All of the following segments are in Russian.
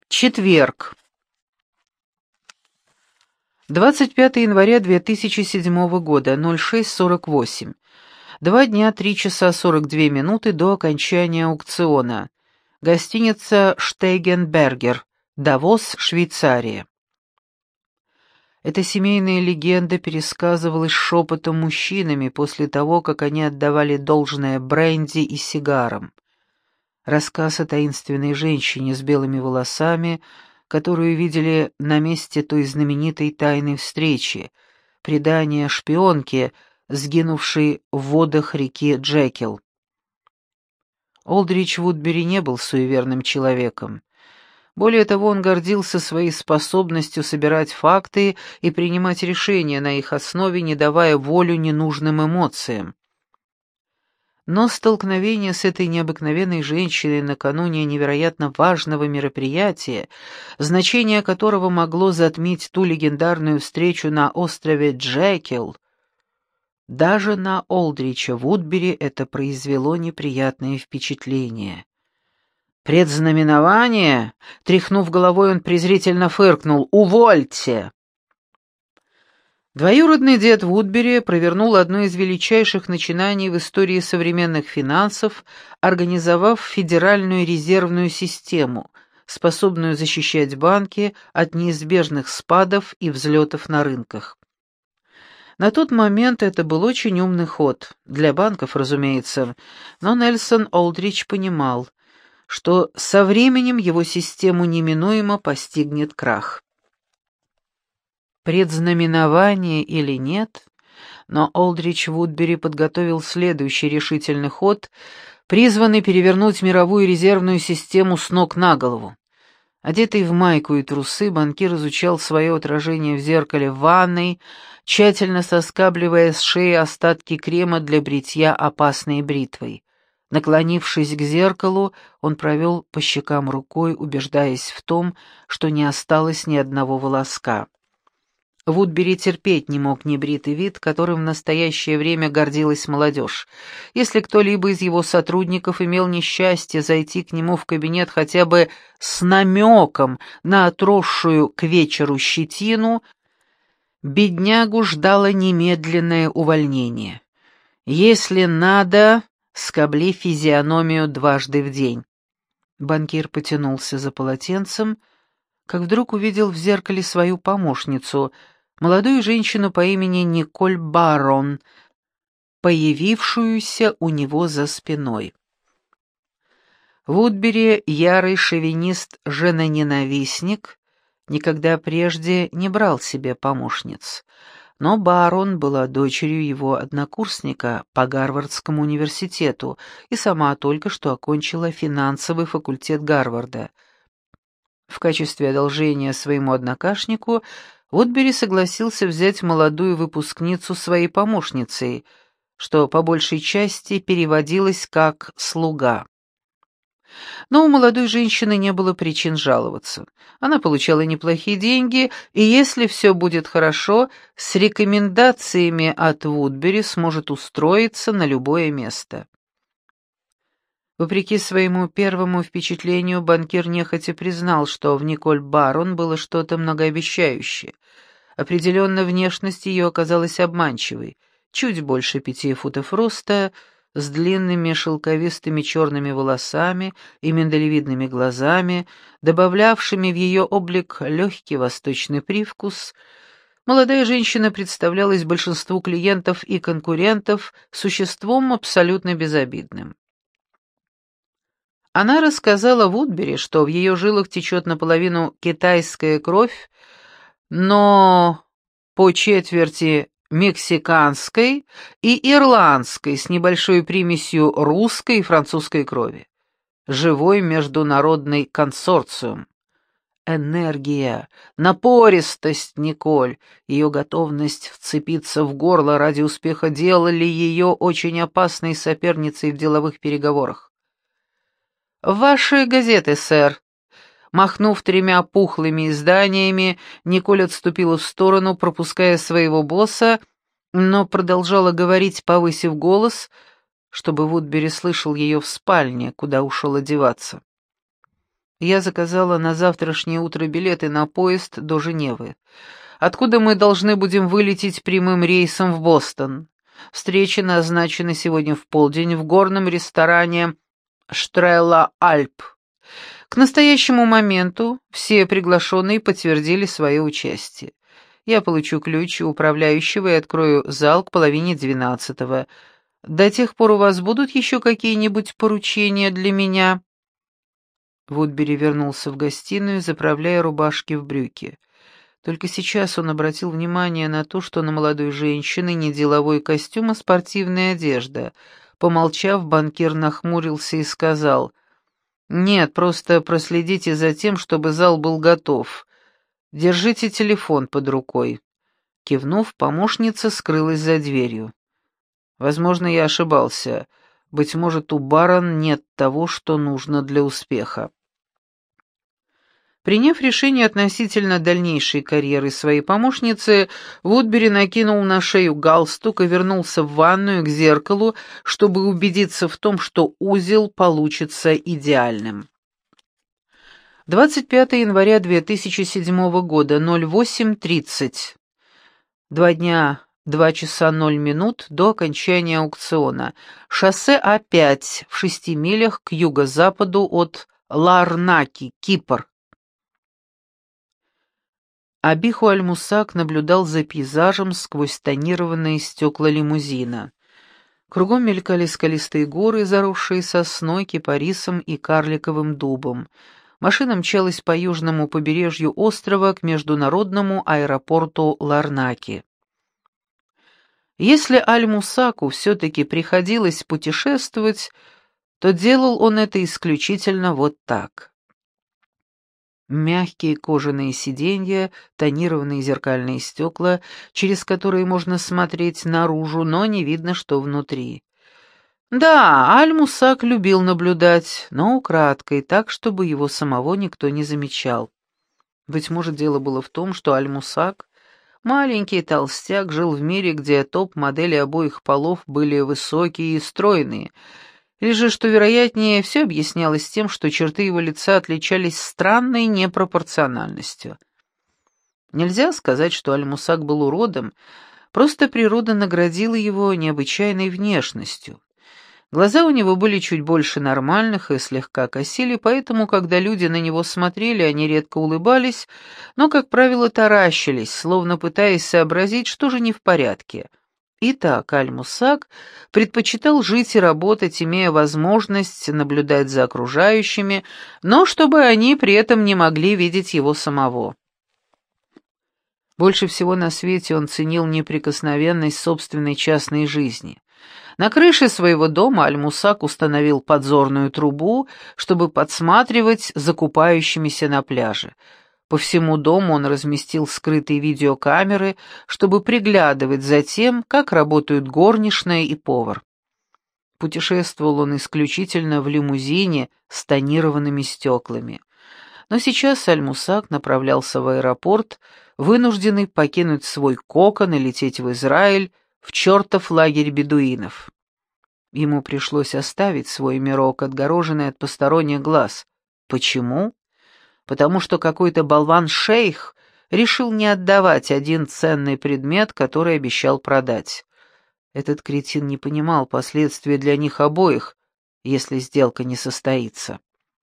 Четверг. 25 января 2007 года, 06:48. 2 дня 3 часа 42 минуты до окончания аукциона. Гостиница «Штейгенбергер», Давос, Швейцария. Эта семейная легенда пересказывалась шепотом мужчинами после того, как они отдавали должное бренди и сигарам. Рассказ о таинственной женщине с белыми волосами, которую видели на месте той знаменитой тайной встречи, предание шпионки, сгинувшей в водах реки Джекил. Олдрич Вудбери не был суеверным человеком. Более того, он гордился своей способностью собирать факты и принимать решения на их основе, не давая волю ненужным эмоциям. Но столкновение с этой необыкновенной женщиной накануне невероятно важного мероприятия, значение которого могло затмить ту легендарную встречу на острове Джекил, даже на Олдрича Вудбери это произвело неприятное впечатление. «Предзнаменование?» — тряхнув головой, он презрительно фыркнул. «Увольте!» Двоюродный дед Вудбери провернул одно из величайших начинаний в истории современных финансов, организовав Федеральную резервную систему, способную защищать банки от неизбежных спадов и взлетов на рынках. На тот момент это был очень умный ход, для банков, разумеется, но Нельсон Олдрич понимал, что со временем его систему неминуемо постигнет крах. Предзнаменование или нет, но Олдрич Вудбери подготовил следующий решительный ход, призванный перевернуть мировую резервную систему с ног на голову. Одетый в майку и трусы, банкир изучал свое отражение в зеркале в ванной, тщательно соскабливая с шеи остатки крема для бритья опасной бритвой. Наклонившись к зеркалу, он провел по щекам рукой, убеждаясь в том, что не осталось ни одного волоска. Вудбери терпеть не мог небритый вид, которым в настоящее время гордилась молодежь. Если кто-либо из его сотрудников имел несчастье зайти к нему в кабинет хотя бы с намеком на отросшую к вечеру щетину, беднягу ждало немедленное увольнение. Если надо, скобли физиономию дважды в день. Банкир потянулся за полотенцем, как вдруг увидел в зеркале свою помощницу, молодую женщину по имени Николь Барон, появившуюся у него за спиной. Вудбери, ярый шовинист-женоненавистник, никогда прежде не брал себе помощниц, но Барон была дочерью его однокурсника по Гарвардскому университету и сама только что окончила финансовый факультет Гарварда. В качестве одолжения своему однокашнику Вудбери согласился взять молодую выпускницу своей помощницей, что по большей части переводилось как «слуга». Но у молодой женщины не было причин жаловаться. Она получала неплохие деньги, и если все будет хорошо, с рекомендациями от Вудбери сможет устроиться на любое место. Вопреки своему первому впечатлению, банкир нехотя признал, что в Николь Барон было что-то многообещающее. Определенно, внешность ее оказалась обманчивой. Чуть больше 5 футов роста, с длинными шелковистыми черными волосами и миндалевидными глазами, добавлявшими в ее облик легкий восточный привкус, молодая женщина представлялась большинству клиентов и конкурентов существом абсолютно безобидным. Она рассказала Вудбери, что в ее жилах течет наполовину китайская кровь, но по четверти мексиканской и ирландской с небольшой примесью русской и французской крови. Живой международный консорциум. Энергия, напористость Николь, ее готовность вцепиться в горло ради успеха делали ее очень опасной соперницей в деловых переговорах. «Ваши газеты, сэр». Махнув 3 пухлыми изданиями, Николь отступила в сторону, пропуская своего босса, но продолжала говорить, повысив голос, чтобы Вудбери слышал ее в спальне, куда ушел одеваться. Я заказала на завтрашнее утро билеты на поезд до Женевы, откуда мы должны будем вылететь прямым рейсом в Бостон. Встреча назначена сегодня в полдень в горном ресторане «Штрелла Альп». К настоящему моменту все приглашенные подтвердили свое участие. Я получу ключ у управляющего и открою зал к 11:30. До тех пор у вас будут еще какие-нибудь поручения для меня?» Вудбери вернулся в гостиную, заправляя рубашки в брюки. Только сейчас он обратил внимание на то, что на молодой женщине не деловой костюм, а спортивная одежда. Помолчав, банкир нахмурился и сказал: «Нет, просто проследите за тем, чтобы зал был готов. Держите телефон под рукой». Кивнув, помощница скрылась за дверью. Возможно, я ошибался. Быть может, у Барон нет того, что нужно для успеха. Приняв решение относительно дальнейшей карьеры своей помощницы, Вудбери накинул на шею галстук и вернулся в ванную к зеркалу, чтобы убедиться в том, что узел получится идеальным. 25 января 2007 года, 08:30. 2 дня, 2 часа 0 минут до окончания аукциона. Шоссе А5 в 6 милях к юго-западу от Ларнаки, Кипр. Абиху Аль-Мусак наблюдал за пейзажем сквозь тонированные стекла лимузина. Кругом мелькали скалистые горы, заросшие сосной, кипарисом и карликовым дубом. Машина мчалась по южному побережью острова к международному аэропорту Ларнаки. Если Аль-Мусаку все-таки приходилось путешествовать, то делал он это исключительно вот так. Мягкие кожаные сиденья, тонированные зеркальные стекла, через которые можно смотреть наружу, но не видно, что внутри. Да, Аль-Мусак любил наблюдать, но украдкой, так, чтобы его самого никто не замечал. Быть может, дело было в том, что Аль-Мусак, маленький толстяк, жил в мире, где топ-модели обоих полов были высокие и стройные, или же, что вероятнее, все объяснялось тем, что черты его лица отличались странной непропорциональностью. Нельзя сказать, что Аль-Мусак был уродом, просто природа наградила его необычайной внешностью. Глаза у него были чуть больше нормальных и слегка косили, поэтому, когда люди на него смотрели, они редко улыбались, но, как правило, таращились, словно пытаясь сообразить, что же не в порядке. Итак, Аль-Мусак предпочитал жить и работать, имея возможность наблюдать за окружающими, но чтобы они при этом не могли видеть его самого. Больше всего на свете он ценил неприкосновенность собственной частной жизни. На крыше своего дома Аль-Мусак установил подзорную трубу, чтобы подсматривать за купающимися на пляже. По всему дому он разместил скрытые видеокамеры, чтобы приглядывать за тем, как работают горничная и повар. Путешествовал он исключительно в лимузине с тонированными стеклами. Но сейчас Аль-Мусак направлялся в аэропорт, вынужденный покинуть свой кокон и лететь в Израиль, в чертов лагерь бедуинов. Ему пришлось оставить свой мирок, отгороженный от посторонних глаз. Почему? Потому что какой-то болван-шейх решил не отдавать один ценный предмет, который обещал продать. Этот кретин не понимал последствий для них обоих, если сделка не состоится.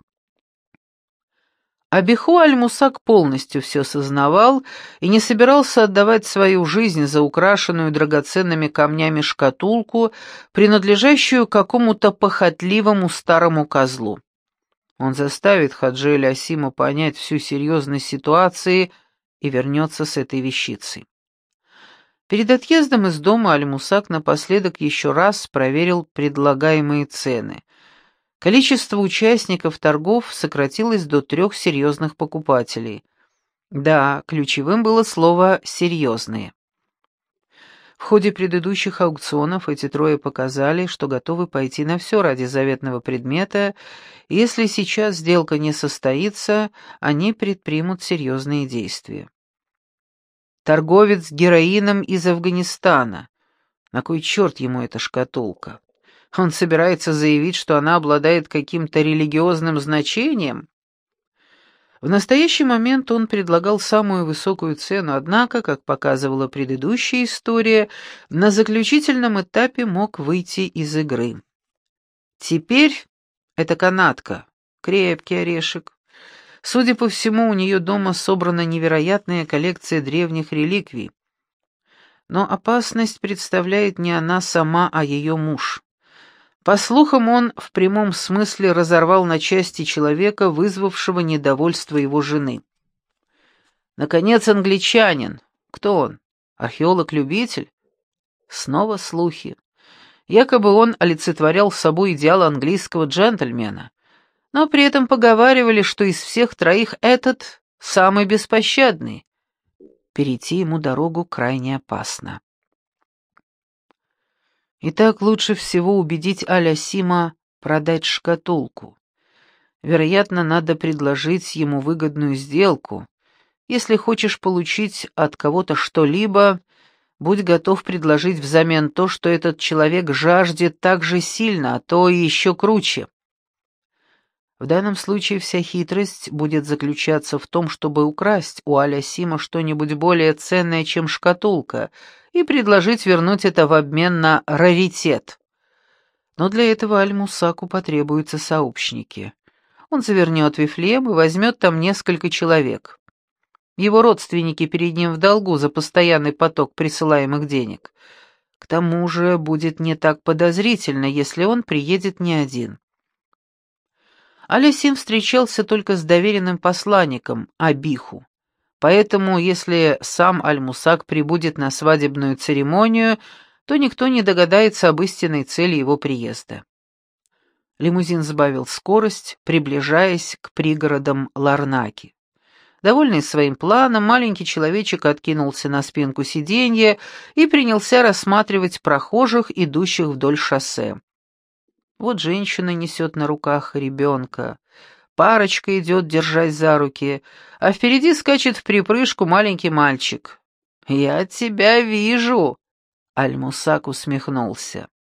Абиху Аль-Мусак полностью все сознавал и не собирался отдавать свою жизнь за украшенную драгоценными камнями шкатулку, принадлежащую какому-то похотливому старому козлу. Он заставит Хаджи Эль-Асима понять всю серьезность ситуации и вернется с этой вещицей. Перед отъездом из дома Аль-Мусак напоследок еще раз проверил предлагаемые цены. Количество участников торгов сократилось до 3 серьезных покупателей. Да, ключевым было слово «серьезные». В ходе предыдущих аукционов эти трое показали, что готовы пойти на все ради заветного предмета, и если сейчас сделка не состоится, они предпримут серьезные действия. Торговец героином из Афганистана. На кой черт ему эта шкатулка? Он собирается заявить, что она обладает каким-то религиозным значением? В настоящий момент он предлагал самую высокую цену, однако, как показывала предыдущая история, на заключительном этапе мог выйти из игры. Теперь это канатка, крепкий орешек. Судя по всему, у нее дома собрана невероятная коллекция древних реликвий. Но опасность представляет не она сама, а ее муж. По слухам, он в прямом смысле разорвал на части человека, вызвавшего недовольство его жены. Наконец, англичанин. Кто он? Археолог-любитель? Снова слухи. Якобы он олицетворял собой идеал английского джентльмена, но при этом поговаривали, что из всех троих этот самый беспощадный. Перейти ему дорогу крайне опасно. Итак, лучше всего убедить Аль-Асима продать шкатулку. Вероятно, надо предложить ему выгодную сделку. Если хочешь получить от кого-то что-либо, будь готов предложить взамен то, что этот человек жаждет так же сильно, а то и еще круче. В данном случае вся хитрость будет заключаться в том, чтобы украсть у Аль-Асима что-нибудь более ценное, чем шкатулка, и предложить вернуть это в обмен на раритет. Но для этого Аль-Мусаку потребуются сообщники. Он завернет Вифлеем и возьмет там несколько человек. Его родственники перед ним в долгу за постоянный поток присылаемых денег. К тому же будет не так подозрительно, если он приедет не один. Аль-Асим встречался только с доверенным посланником, Абиху. Поэтому, если сам Аль-Мусак прибудет на свадебную церемонию, то никто не догадается об истинной цели его приезда. Лимузин сбавил скорость, приближаясь к пригородам Ларнаки. Довольный своим планом, маленький человечек откинулся на спинку сиденья и принялся рассматривать прохожих, идущих вдоль шоссе. Вот женщина несет на руках ребенка. Парочка идет, держась за руки, а впереди скачет в припрыжку маленький мальчик. «Я тебя вижу!» — Аль-Мусак усмехнулся.